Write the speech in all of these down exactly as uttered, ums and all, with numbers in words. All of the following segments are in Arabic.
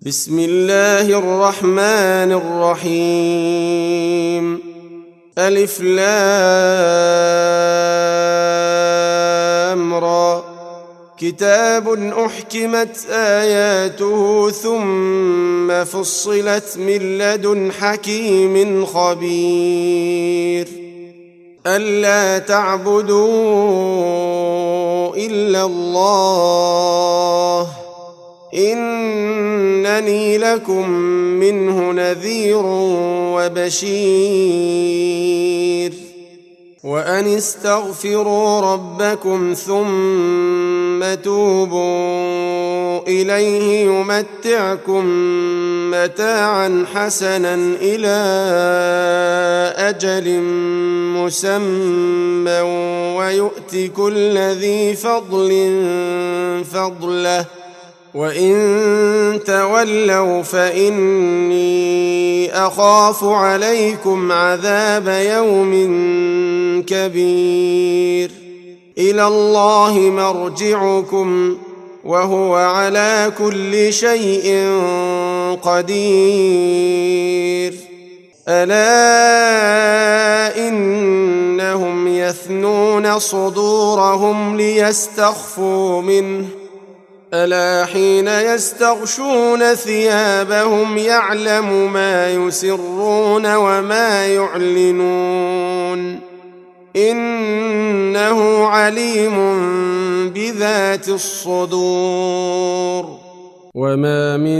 بسم الله الرحمن الرحيم. ألف لام را. كتاب أحكمت آياته ثم فصلت من لدن حكيم خبير. ألا تعبدوا إلا الله إنني لكم منه نذير وبشير. وأن استغفروا ربكم ثم توبوا إليه يمتعكم متاعا حسنا إلى أجل مسمى ويؤت كل ذي فضل فضله وإن تولوا فإني أخاف عليكم عذاب يوم كبير. إلى الله مرجعكم وهو على كل شيء قدير. ألا إنهم يثنون صدورهم ليستخفوا منه ألا حين يستغشون ثيابهم يعلم ما يسرون وما يعلنون إنه عليم بذات الصدور. وما من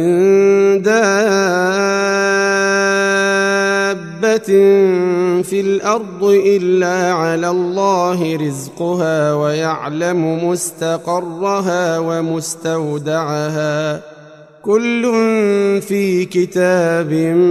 دابة في الأرض إلا على الله رزقها ويعلم مستقرها ومستودعها كل في كتاب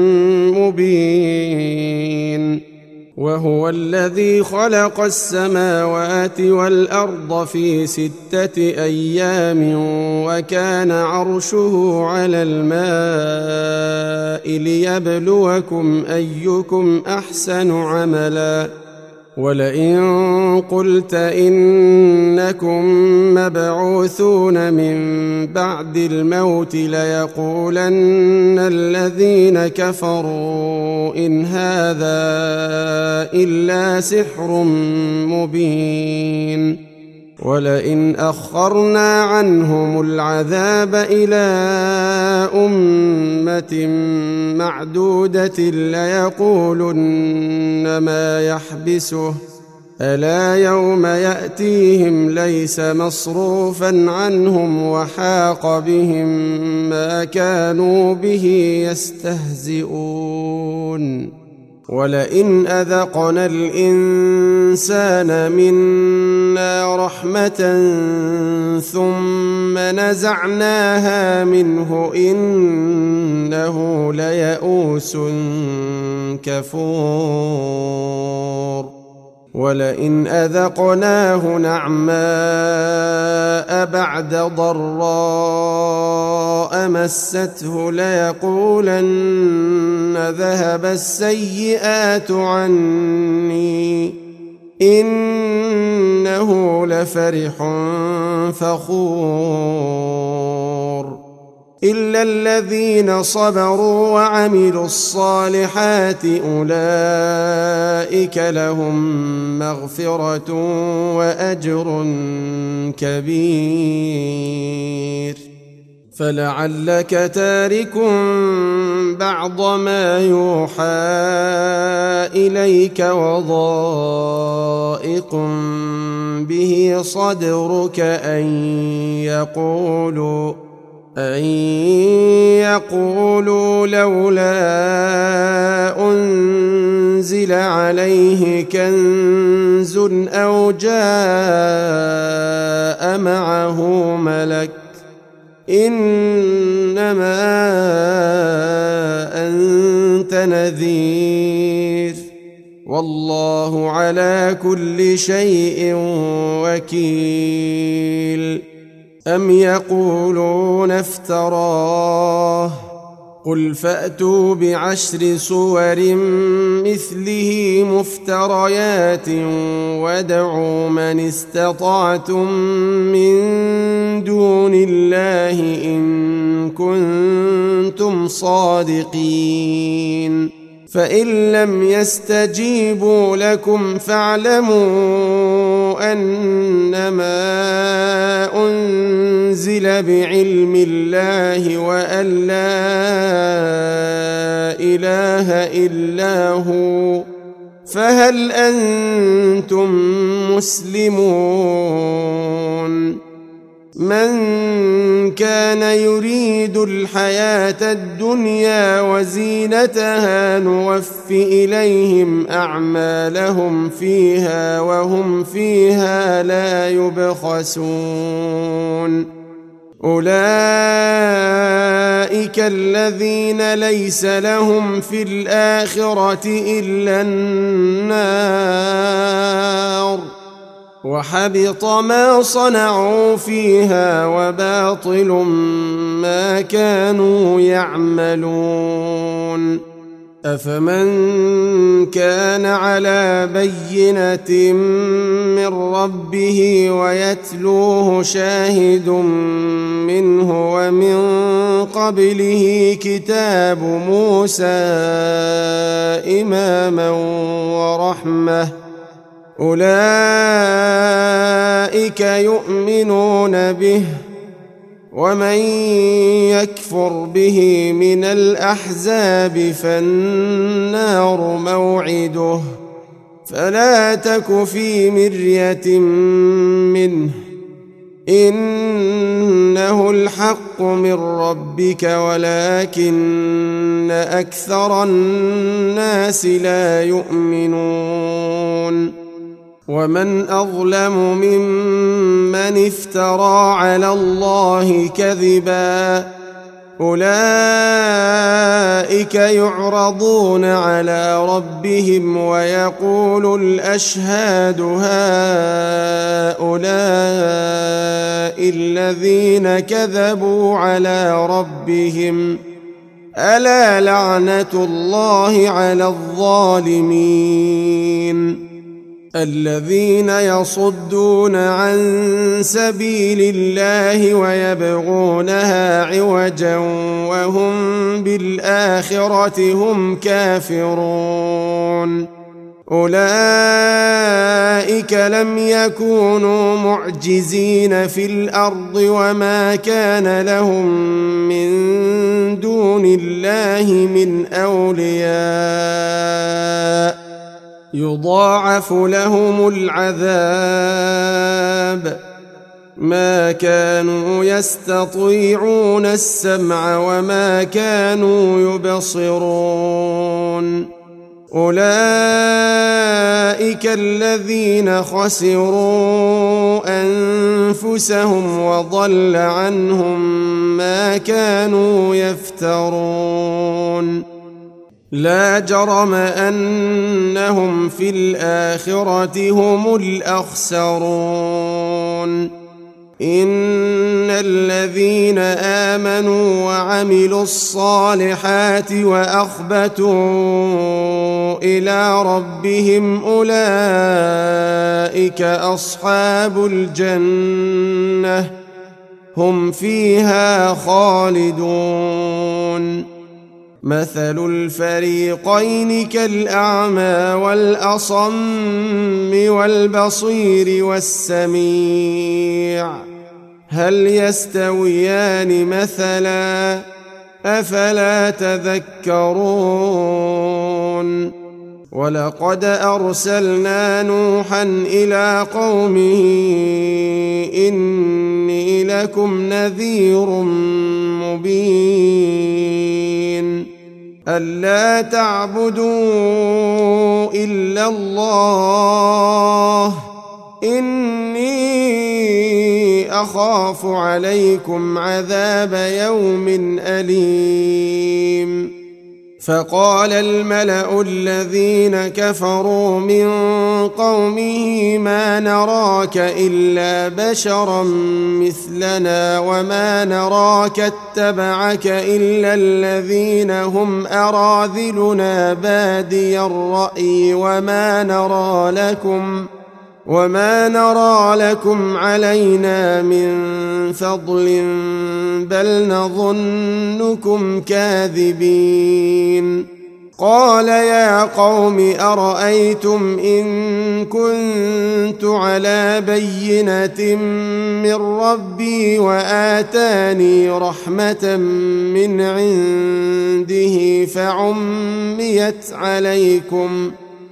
مبين. وهو الذي خلق السماوات والأرض في ستة أيام وكان عرشه على الماء ليبلوكم أيكم أحسن عملا. ولئن قلت إنكم مبعوثون من بعد الموت ليقولن الذين كفروا إن هذا إلا سحر مبين. ولئن أخرنا عنهم العذاب إلى أمة معدودة ليقولن ما يحبسه ألا يوم يأتيهم ليس مصروفا عنهم وحاق بهم ما كانوا به يستهزئون. ولئن أذقنا الإنسان منا رحمة ثم نزعناها منه إنه ليئوس كفور. ولئن أذقناه نعماء بعد ضراء مسته ليقولن ذهب السيئات عني إنه لفرح فخور. إلا الذين صبروا وعملوا الصالحات أولئك لهم مغفرة وأجر كبير. فلعلك تارك بعض ما يوحى إليك وضائق به صدرك أن يقولوا أن يقولوا لولا أنزل عليه كنز أو جاء معه ملك إنما أنت نذير والله على كل شيء وكيل. أم يقولون افتراه قل فأتوا بعشر صور مثله مفتريات وادعوا من استطعتم من دون الله إن كنتم صادقين فإن لم يستجيبوا لكم فاعلموا أنما أنزل بعلم الله وأن لا إله إلا هو فهل أنتم مسلمون من كان يريد الحياة الدنيا وزينتها نوف إليهم أعمالهم فيها وهم فيها لا يبخسون أولئك الذين ليس لهم في الآخرة إلا النار وحبط ما صنعوا فيها وباطل ما كانوا يعملون أفمن كان على بينة من ربه ويتلوه شاهد منه ومن قبله كتاب موسى إماما ورحمة أولئك يؤمنون به ومن يكفر به من الأحزاب فالنار موعده فلا تك في مرية منه إنه الحق من ربك ولكن أكثر الناس لا يؤمنون ومن أظلم ممن افترى على الله كذبا أولئك يعرضون على ربهم ويقول الأشهاد هؤلاء الذين كذبوا على ربهم ألا لعنة الله على الظالمين الذين يصدون عن سبيل الله ويبغونها عوجا وهم بالآخرة هم كافرون أولئك لم يكونوا معجزين في الأرض وما كان لهم من دون الله من أولياء يضاعف لهم العذاب ما كانوا يستطيعون السمع وما كانوا يبصرون أولئك الذين خسروا أنفسهم وضل عنهم ما كانوا يفترون لا جرم أنهم في الآخرة هم الأخسرون إن الذين آمنوا وعملوا الصالحات وأخبتوا إلى ربهم أولئك أصحاب الجنة هم فيها خالدون مثل الفريقين كالأعمى والأصم والبصير والسميع هل يستويان مثلا أفلا تذكرون ولقد أرسلنا نوحا إلى قومه إني لكم نذير مبين ألا تعبدوا إلا الله إني أخاف عليكم عذاب يوم أليم فقال الملأ الذين كفروا من قومه ما نراك إلا بشرا مثلنا وما نراك اتبعك إلا الذين هم أراذلنا بادي الرأي وما نرى لكم وما نرى لكم علينا من فضل بل نظنكم كاذبين. قال يا قوم أرأيتم إن كنت على بينة من ربي وآتاني رحمة من عنده فعميت عليكم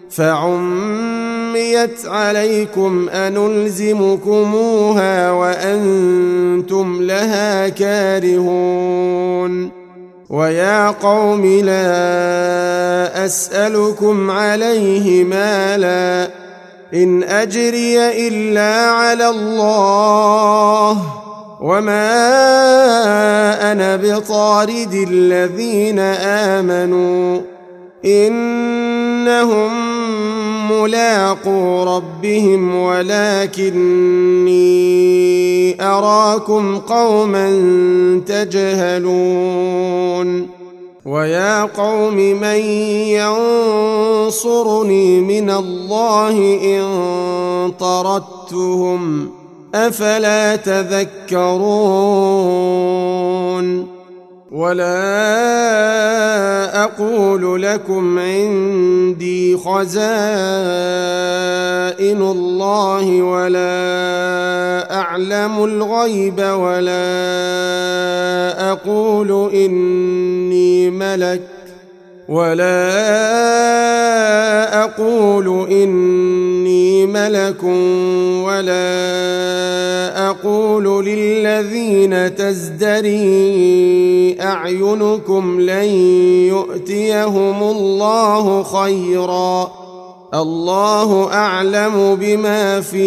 فعميت عليكم أنلزمكموها وأنتم لها كارهون. ويا قوم لا أسألكم عليه مالا إن أجري إلا على الله وما أنا بطارد الذين آمنوا إنهم ملاقو ربهم ولكني أراكم قوما تجهلون. ويا قوم من ينصرني من الله إن طردتهم أفلا تذكرون. ولا أقول لكم عندي خزائن الله ولا أعلم الغيب ولا أقول إني ملك ولا أقول إني ملك ولا أقول للذين تزدري أعينكم لن يؤتيهم الله خيرا الله أعلم بما في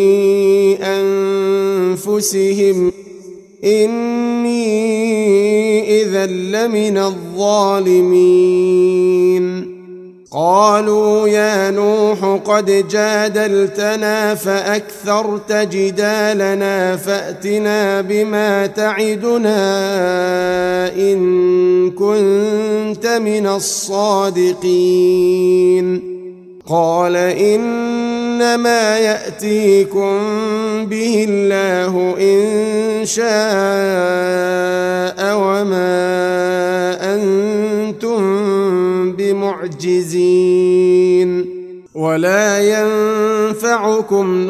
أنفسهم إني إذا لمن الظالمين. قالوا يا نوح قد جادلتنا فأكثرت جدالنا فأتنا بما تعدنا إن كنت من الصادقين. قال إنما يأتيكم به الله إن شاء وما أنتم بمعجزين. ولا ينفعكم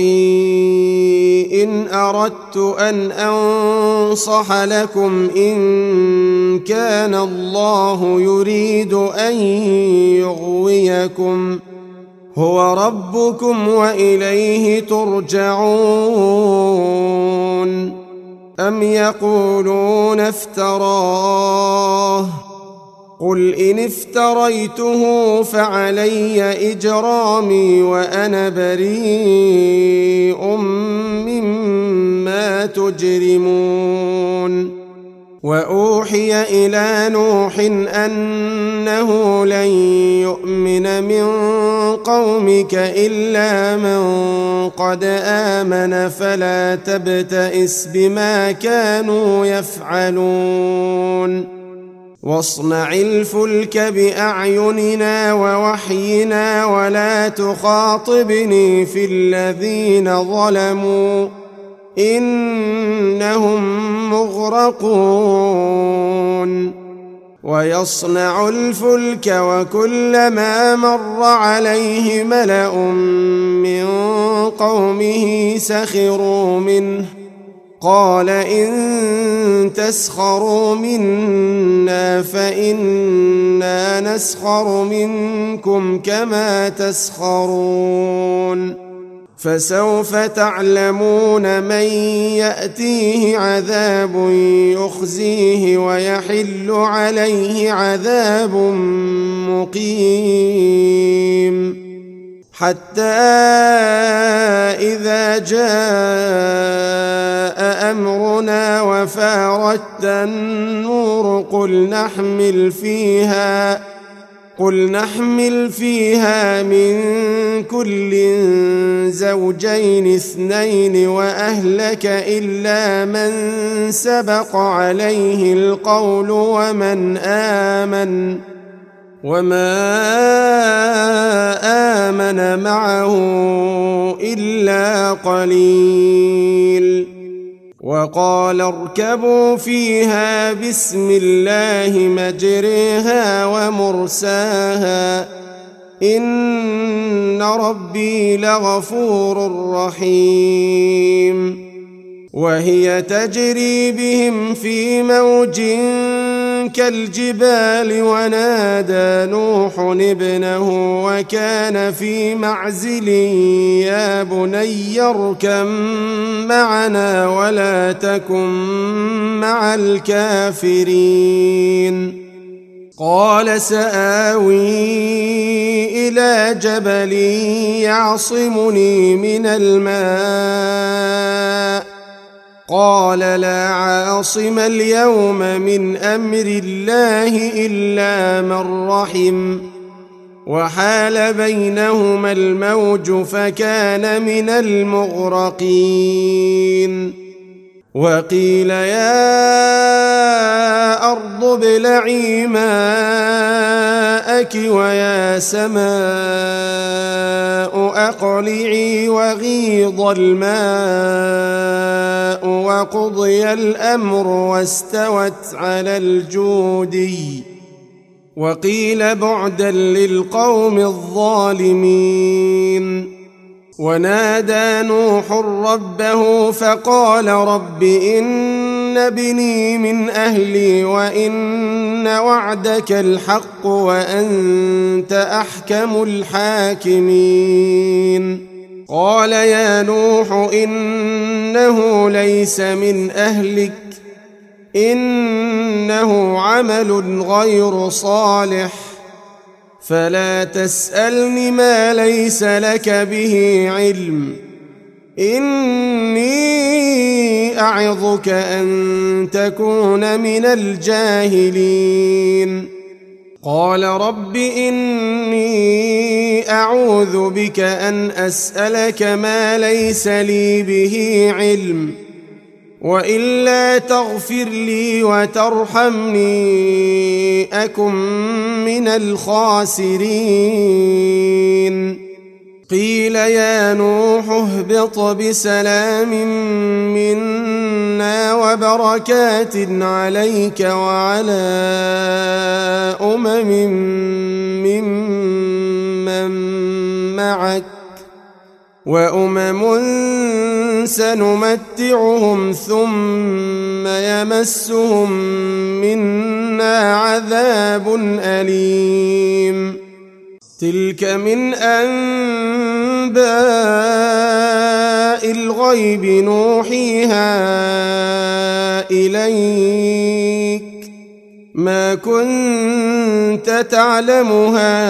نصحي إن أردت أن أنصح لكم إن كان الله يريد أن يغويكم هو ربكم وإليه ترجعون. أم يقولون افتراه قل إن افتريته فعلي إجرامي وأنا بريء مما تجرمون. وأوحي إلى نوح أنه لن يؤمن من قومك إلا من قد آمن فلا تبتئس بما كانوا يفعلون. واصنع الفلك بأعيننا ووحينا ولا تخاطبني في الذين ظلموا إنهم مغرقون. ويصنع الفلك وكلما مر عليه ملأ من قومه سخروا منه قال إن تسخروا منا فإنا نسخر منكم كما تسخرون. فسوف تعلمون من يأتيه عذاب يخزيه ويحل عليه عذاب مقيم. حتى إذا جاء أمرنا وفارت النور قل نحمل فيها قل نحمل فيها من كل زوجين اثنين وأهلك إلا من سبق عليه القول ومن آمن وما آمن معه إلا قليل. وقال اركبوا فيها بسم الله مجريها ومرساها إن ربي لغفور رحيم. وهي تجري بهم في موج كالجبال ونادى نوح ابنه وكان في معزل يا بني اركب معنا ولا تكن مع الكافرين. قال سآوي إلى جبل يعصمني من الماء قال لا عاصم اليوم من أمر الله إلا من رحم وحال بينهما الموج فكان من المغرقين. وقيل يا أرض ابلعي ماءك ويا سماء أقلعي وغيض الماء وقضي الأمر واستوت على الجودي وقيل بعدا للقوم الظالمين. ونادى نوح ربه فقال رب إن ابني من أهلي وإن وعدك الحق وأنت أحكم الحاكمين. قال يا نوح إنه ليس من أهلك إنه عمل غير صالح فلا تسألني ما ليس لك به علم إني أعظك أن تكون من الجاهلين. قال رب إني أعوذ بك أن أسألك ما ليس لي به علم وإلا تغفر لي وترحمني أكن من الخاسرين. قيل يا نوح اهبط بسلام منا وبركات عليك وعلى أمم ممن معك وأمم سنمتعهم ثم يمسهم منا عذاب أليم. تلك من أنباء الغيب نوحيها إليك ما كنت تعلمها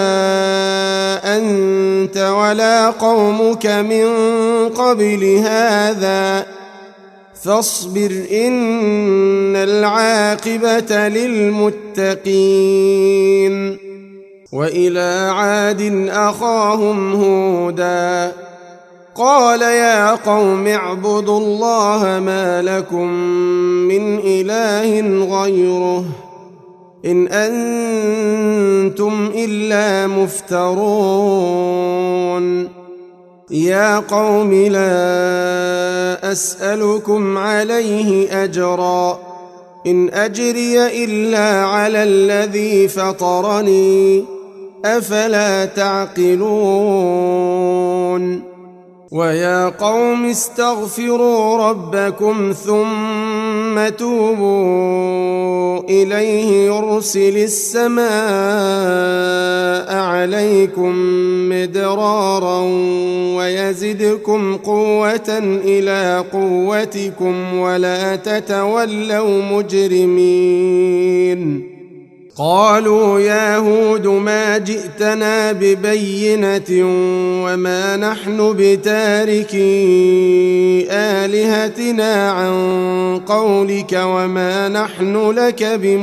أنت ولا قومك من قبل هذا فاصبر إن العاقبة للمتقين. وإلى عاد أخاهم هودا قال يا قوم اعبدوا الله ما لكم من إله غيره إن أنتم إلا مفترون. يا قوم لا أسألكم عليه أجرا إن أجري إلا على الذي فطرني أفلا تعقلون. ويا قوم استغفروا ربكم ثم توبوا إليه يرسل السماء عليكم مدرارا ويزدكم قوة إلى قوتكم ولا تتولوا مجرمين. قالوا يا هود ما جئتنا ببينة وما نحن بتاركي آلهتنا عن قولك وما نحن لك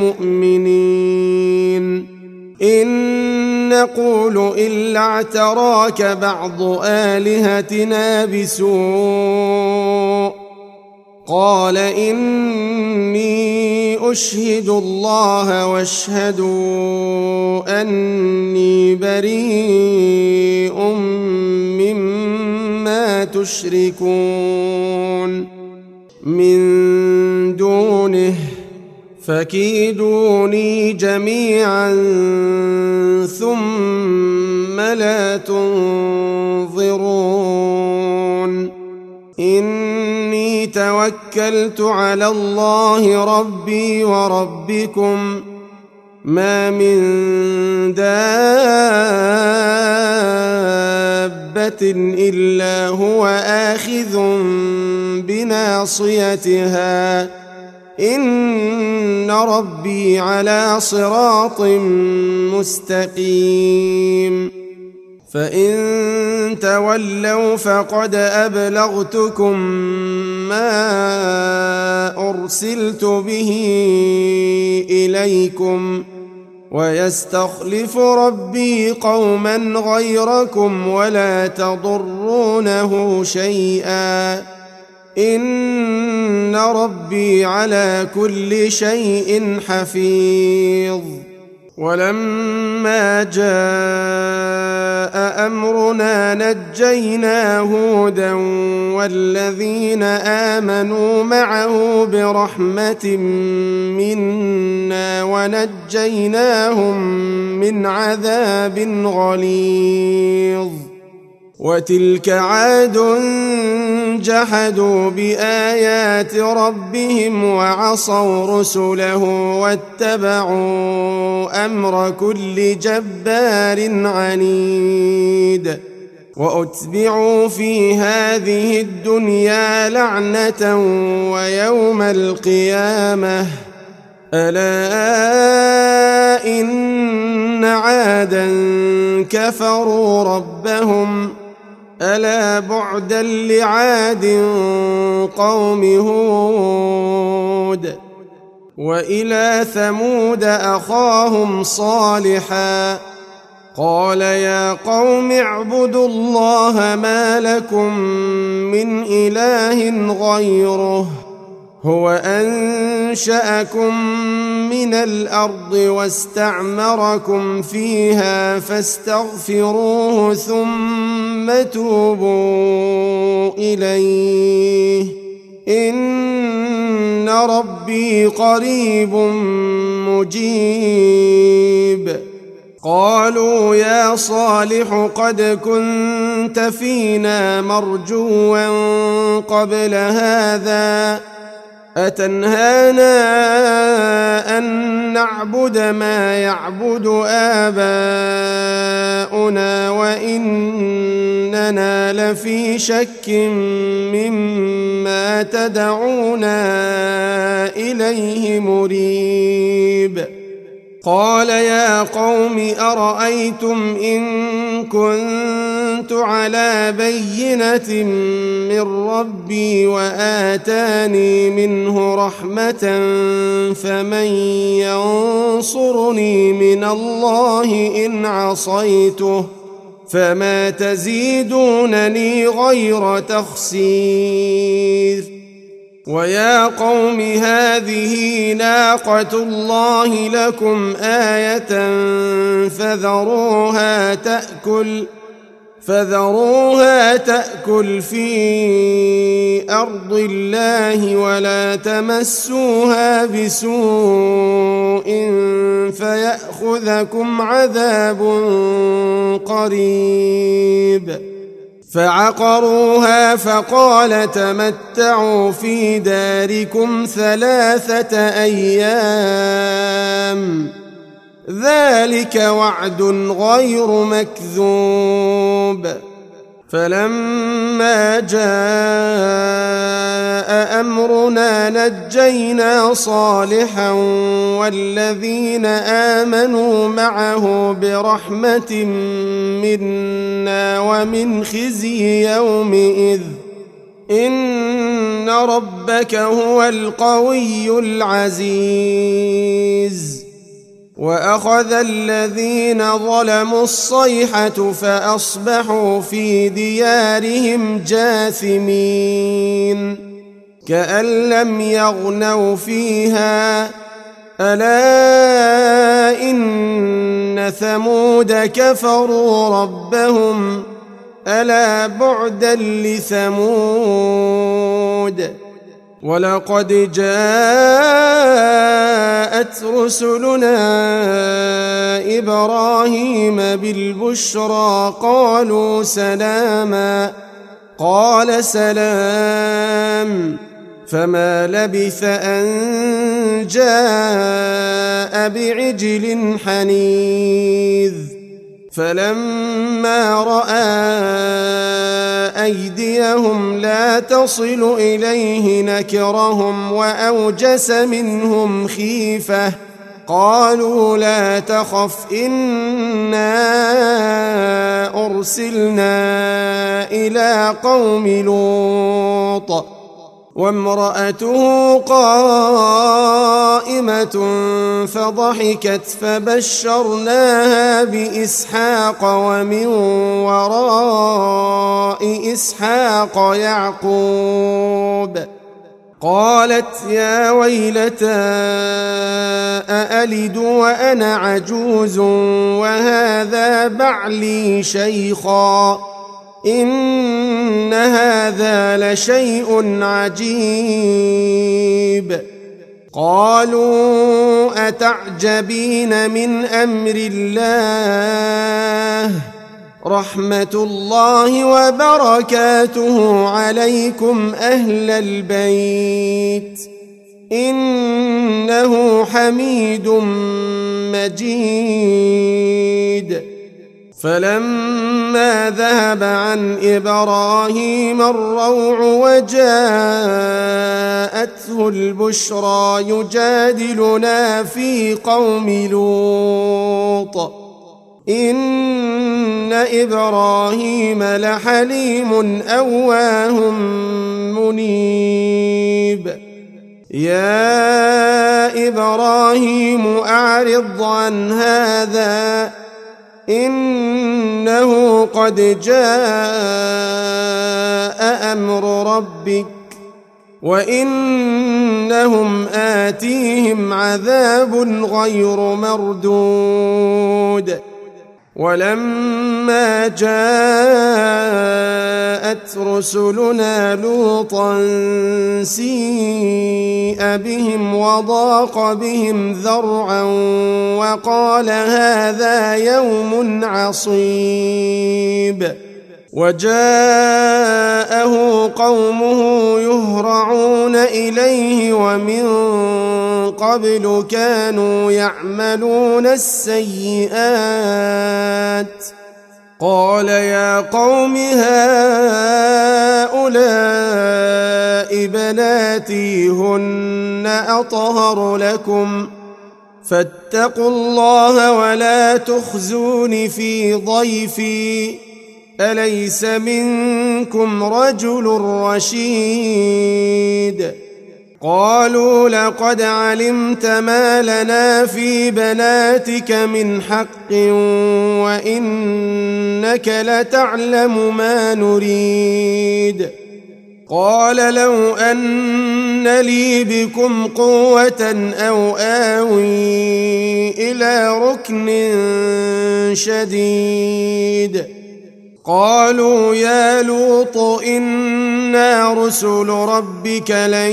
بمؤمنين إن نقول إلا اعتراك بعض آلهتنا بسوء قال إني أشهد الله واشهدوا أني بريء مما تشركون من دونه فكيدوني جميعا ثم لا تنظرون إني توكلت على الله ربي وربكم ما من دابة إلا هو آخذ بناصيتها إن ربي على صراط مستقيم فإن تولوا فقد أبلغتكم ما أرسلت به إليكم ويستخلف ربي قوما غيركم ولا تضرونه شيئا إن ربي على كل شيء حفيظ ولما جاء أمرنا نجينا هودا والذين آمنوا معه برحمة منا ونجيناهم من عذاب غليظ وتلك عاد جحدوا بآيات ربهم وعصوا رسله واتبعوا أمر كل جبار عنيد وأتبعوا في هذه الدنيا لعنة ويوم القيامة ألا إن عادا كفروا ربهم ألا بعدا لعاد قوم هود وإلى ثمود أخاهم صالحا قال يا قوم اعبدوا الله ما لكم من إله غيره هو أنشأكم من الأرض واستعمركم فيها فاستغفروه ثم توبوا إليه إن ربي قريب مجيب قالوا يا صالح قد كنت فينا مرجوا قبل هذا أتنهانا أن نعبد ما يعبد آباؤنا وإننا لفي شك مما تدعونا إليه مريب قال يا قوم أرأيتم إن كنت على بينة من ربي وآتاني منه رحمة فمن ينصرني من الله إن عصيته فما تزيدونني غير تخسير ويا قوم هذه ناقة الله لكم آية فذروها تأكل فذروها تأكل في أرض الله ولا تمسوها بسوء فيأخذكم عذاب قريب فعقروها فقال تمتعوا في داركم ثلاثة أيام ذلك وعد غير مكذوب فلما جاء أمرنا نجينا صالحا والذين آمنوا معه برحمة منا ومن خزي يومئذ إن ربك هو القوي العزيز. وأخذ الذين ظلموا الصيحة فأصبحوا في ديارهم جاثمين كأن لم يغنوا فيها ألا إن ثمود كفروا ربهم ألا بعدا لثمود. ولقد جاءت رسلنا إبراهيم بالبشرى قالوا سلاما قال سلام فما لبث أن جاء بعجل حنيذ. فلما رأى أيديهم لا تصل إليه نكرهم وأوجس منهم خيفة قالوا لا تخف إنا أرسلنا إلى قوم لوط وامرأته قائمة فضحكت فبشرناها بإسحاق ومن وراء إسحاق يعقوب. قالت يا ويلتى أألد وأنا عجوز وهذا بعلي شيخا إن هذا لشيء عجيب. قالوا أتعجبين من أمر الله رحمة الله وبركاته عليكم أهل البيت إنه حميد مجيد. فلما ذهب عن إبراهيم الروع وجاءته البشرى يجادلنا في قوم لوط إن إبراهيم لحليم أواه منيب. يا إبراهيم أعرض عن هذا إنه قد جاء أمر ربك وإنهم آتيهم عذاب غير مردود. ولما جاءت رسلنا لوطا سيء بهم وضاق بهم ذرعا وقال هذا يوم عصيب. وجاءه قومه يهرعون إليه ومن قبل كانوا يعملون السيئات قال يا قوم هؤلاء بناتي هن أطهر لكم فاتقوا الله ولا تخزون في ضيفي أليس منكم رجل رشيد. قالوا لقد علمت ما لنا في بناتك من حق وإنك لتعلم ما نريد. قال لو أن لي بكم قوة أو آوي إلى ركن شديد. قالوا يا لوط إنا رسل ربك لن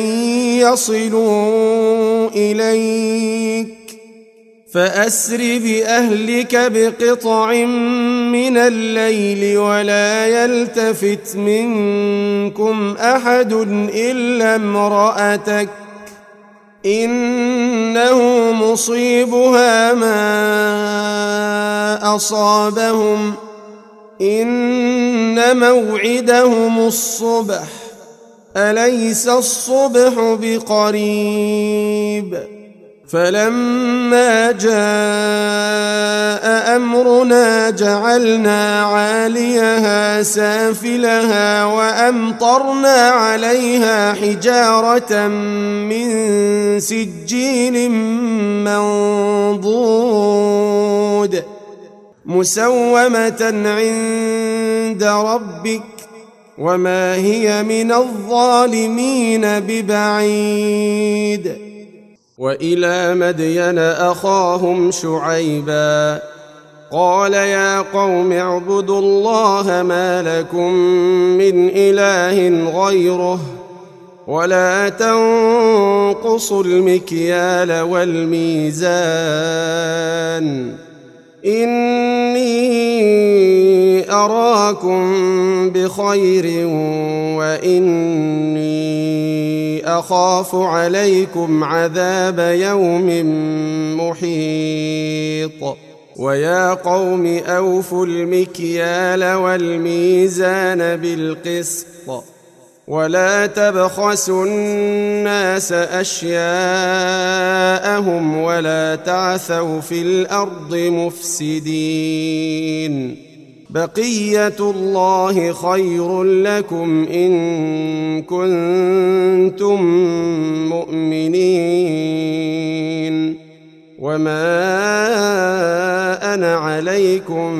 يصلوا إليك فأسر بأهلك بقطع من الليل ولا يلتفت منكم أحد إلا امرأتك إنه مصيبها ما أصابهم إن موعدهم الصبح أليس الصبح بقريب فلما جاء أمرنا جعلنا عاليها سافلها وأمطرنا عليها حجارة من سجيل منضود مسومة عند ربك وما هي من الظالمين ببعيد وإلى مدين أخاهم شعيبا قال يا قوم اعبدوا الله ما لكم من إله غيره ولا تنقصوا المكيال والميزان إني أراكم بخير وإني أخاف عليكم عذاب يوم محيط ويا قوم أوفوا المكيال والميزان بالقسط ولا تبخسوا الناس أشياءهم ولا تعثوا في الأرض مفسدين بقية الله خير لكم إن كنتم مؤمنين وما أنا عليكم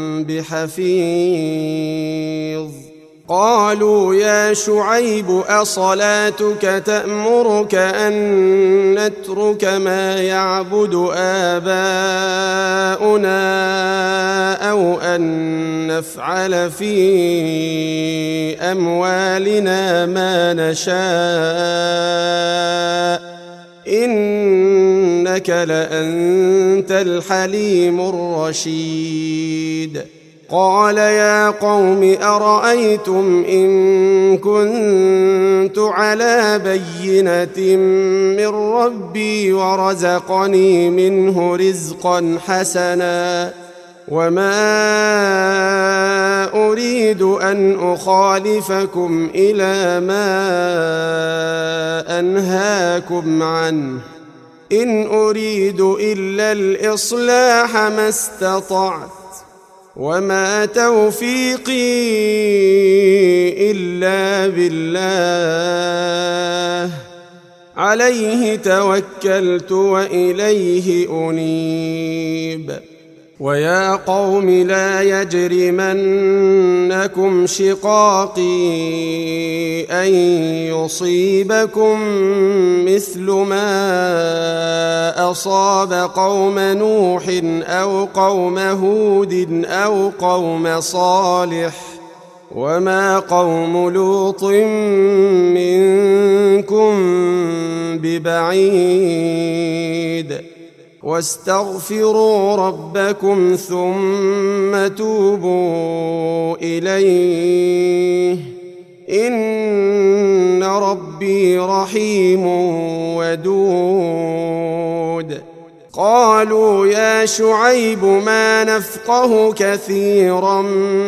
بحفيظ قالوا يا شعيب أصلاتك تأمرك أن نترك ما يعبد آباؤنا أو أن نفعل في أموالنا ما نشاء إنك لأنت الحليم الرشيد قال يا قوم أرأيتم إن كنت على بينة من ربي ورزقني منه رزقا حسنا وما أريد أن أخالفكم إلى ما أنهاكم عنه إن أريد إلا الإصلاح ما استطعت وما توفيقي إلا بالله عليه توكلت وإليه أنيب ويا قوم لا يجرمنكم شقاقي أن يصيبكم مثل ما أصاب قوم نوح أو قوم هود أو قوم صالح وما قوم لوط منكم ببعيد واستغفروا ربكم ثم توبوا إليه إن ربي رحيم ودود قالوا يا شعيب ما نفقه كثيرا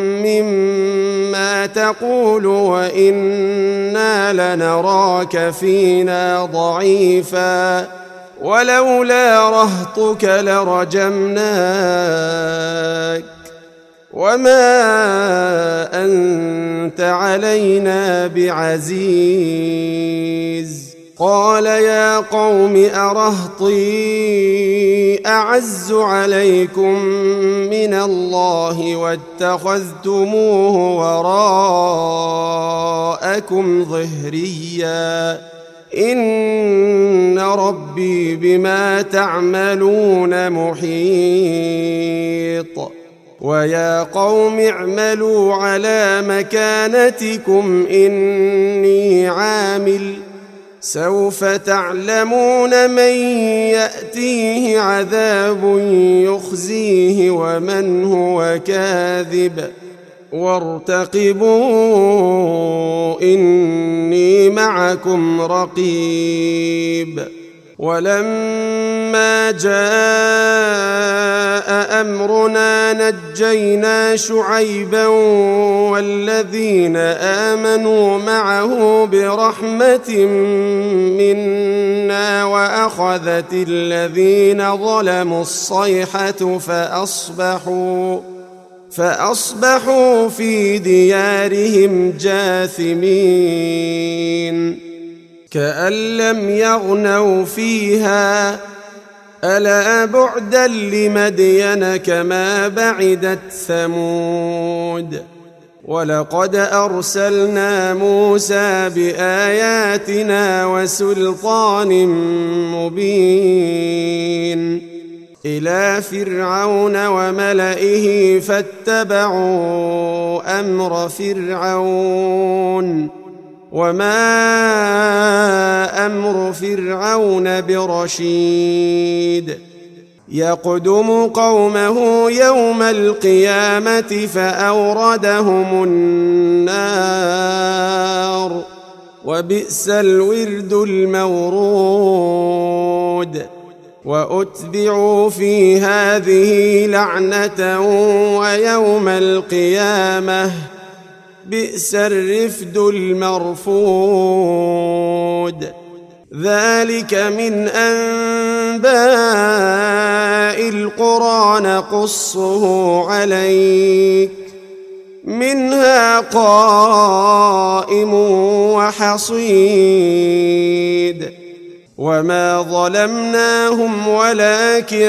مما تقول وإنا لنراك فينا ضعيفا ولولا رهطك لرجمناك وما أنت علينا بعزيز قال يا قوم أرهطي أعز عليكم من الله واتخذتموه وراءكم ظهريا إن ربي بما تعملون محيط ويا قوم اعملوا على مكانتكم إني عامل سوف تعلمون من يأتيه عذاب يخزيه ومن هو كاذب وارتقبوا إني معكم رقيب ولما جاء أمرنا نجينا شعيبا والذين آمنوا معه برحمة منا وأخذت الذين ظلموا الصيحة فأصبحوا فأصبحوا في ديارهم جاثمين كأن لم يغنوا فيها ألا بعدا لمدين كما بعدت ثمود ولقد أرسلنا موسى بآياتنا وسلطان مبين إلى فرعون وملئه فاتبعوا أمر فرعون وما أمر فرعون برشيد يقدم قومه يوم القيامة فأوردهم النار وبئس الورد المورود وأتبعوا في هذه لعنة ويوم القيامة بئس الرفد المرفود ذلك من أنباء القرى نقصه عليك منها قائم وحصيد وما ظلمناهم ولكن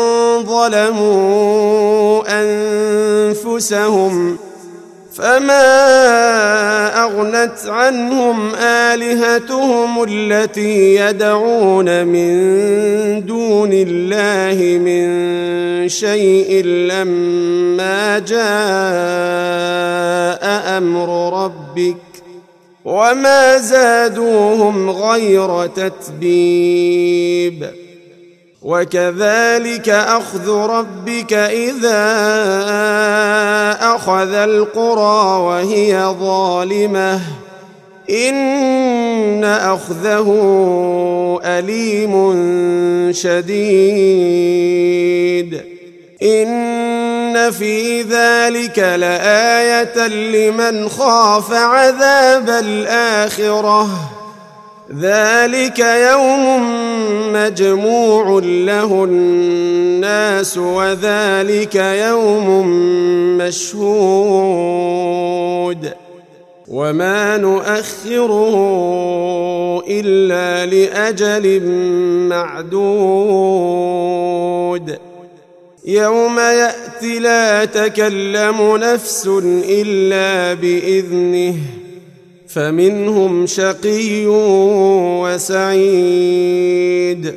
ظلموا أنفسهم فما أغنت عنهم آلهتهم التي يدعون من دون الله من شيء لما جاء أمر ربك وما زادوهم غير تتبيب وكذلك أخذ ربك إذا أخذ القرى وهي ظالمة إن أخذه أليم شديد إن في ذلك لآية لمن خاف عذاب الآخرة ذلك يوم مجموع له الناس وذلك يوم مشهود وما نؤخره إلا لأجل معدود يوم يأتي لا تكلم نفس إلا بإذنه فمنهم شقي وسعيد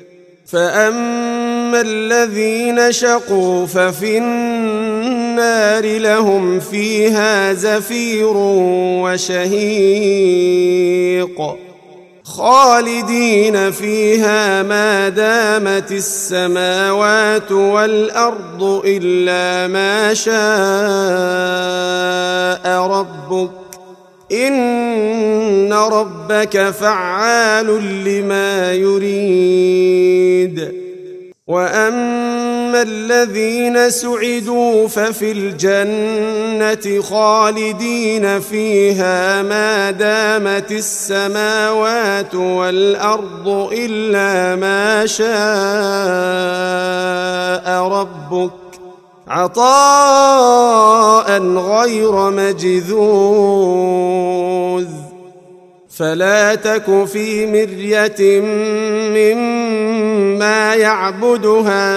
فأما الذين شقوا ففي النار لهم فيها زفير وشهيق خالدين فيها ما دامت السماوات والأرض إلا ما شاء ربك إن ربك فعال لما يريد وأما الذين سعدوا ففي الجنة خالدين فيها ما دامت السماوات والأرض إلا ما شاء ربك عطاء غير مجذوذ فلا تك في مرية مما يعبد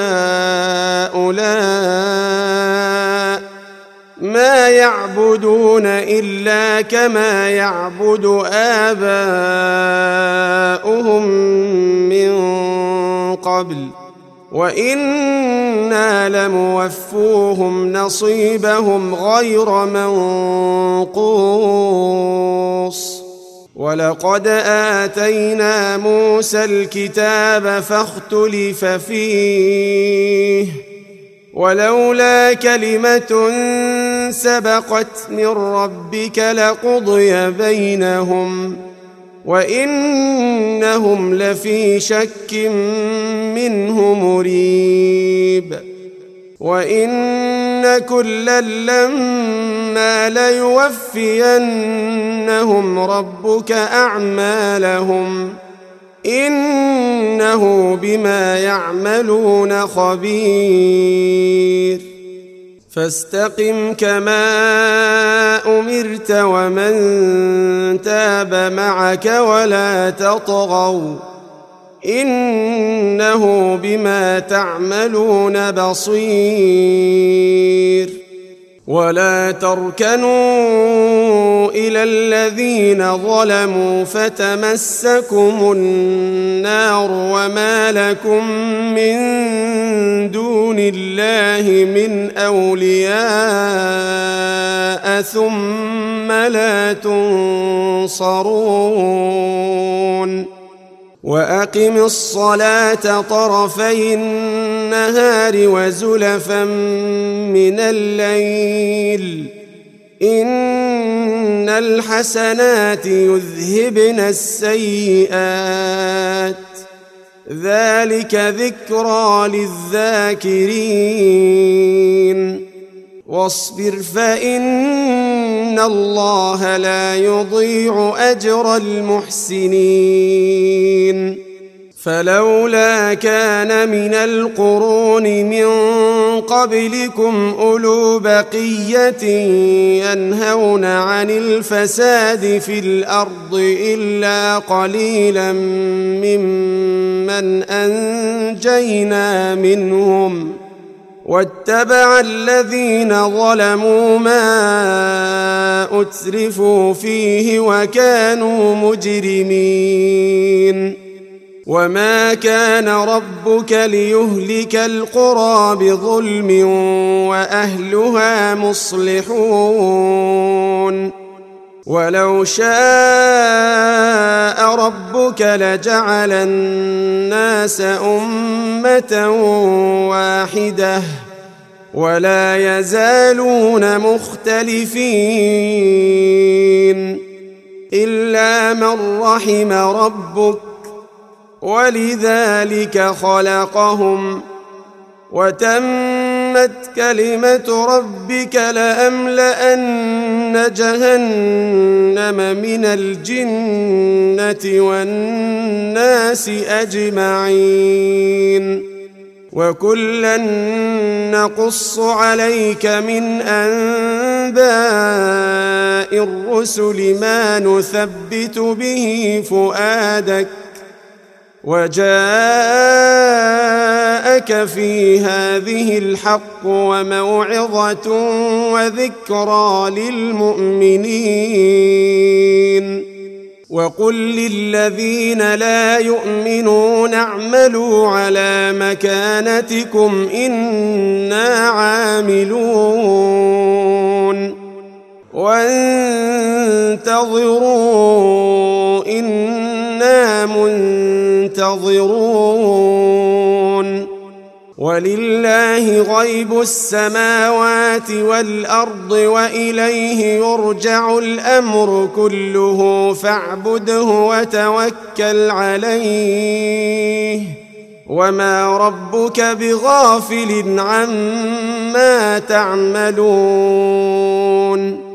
هؤلاء ما يعبدون إلا كما يعبد آباؤهم من قبل وإنا لموفوهم نصيبهم غير منقوص ولقد آتينا موسى الكتاب فاختلف فيه ولولا كلمة سبقت من ربك لقضي بينهم وإنهم لفي شك منه مريب وإن كلا لما ليوفينهم ربك أعمالهم إنه بما يعملون خبير فاستقم كما أمرت ومن تاب معك ولا تطغوا إنه بما تعملون بصير ولا تركنوا إلى الذين ظلموا فتمسكم النار وما لكم من دون الله من أولياء ثم لا تنصرون وأقم الصلاة طرفي النهار وزلفا من الليل إن الحسنات يذهبن السيئات ذلك ذكرى للذاكرين واصبر فإن الله لا يضيع أجر المحسنين فلولا كان من القرون من قبلكم أولو بقية ينهون عن الفساد في الأرض إلا قليلا ممن أنجينا منهم واتبع الذين ظلموا ما أترفوا فيه وكانوا مجرمين وما كان ربك ليهلك القرى بظلم وأهلها مصلحون ولو شاء ربك لجعل الناس أمة واحدة ولا يزالون مختلفين إلا من رحم ربك ولذلك خلقهم وتمت كلمة ربك لأملأن جهنم من الجنة والناس أجمعين وكلا نقص عليك من أنباء الرسل ما نثبت به فؤادك وجاءك في هذه الحق وموعظة وذكرى للمؤمنين وقل للذين لا يؤمنون اعملوا على مكانتكم إنا عاملون وانتظروا إنا منتظرون ولله غيب السماوات والأرض وإليه يرجع الأمر كله فاعبده وتوكل عليه وما ربك بغافل عما تعملون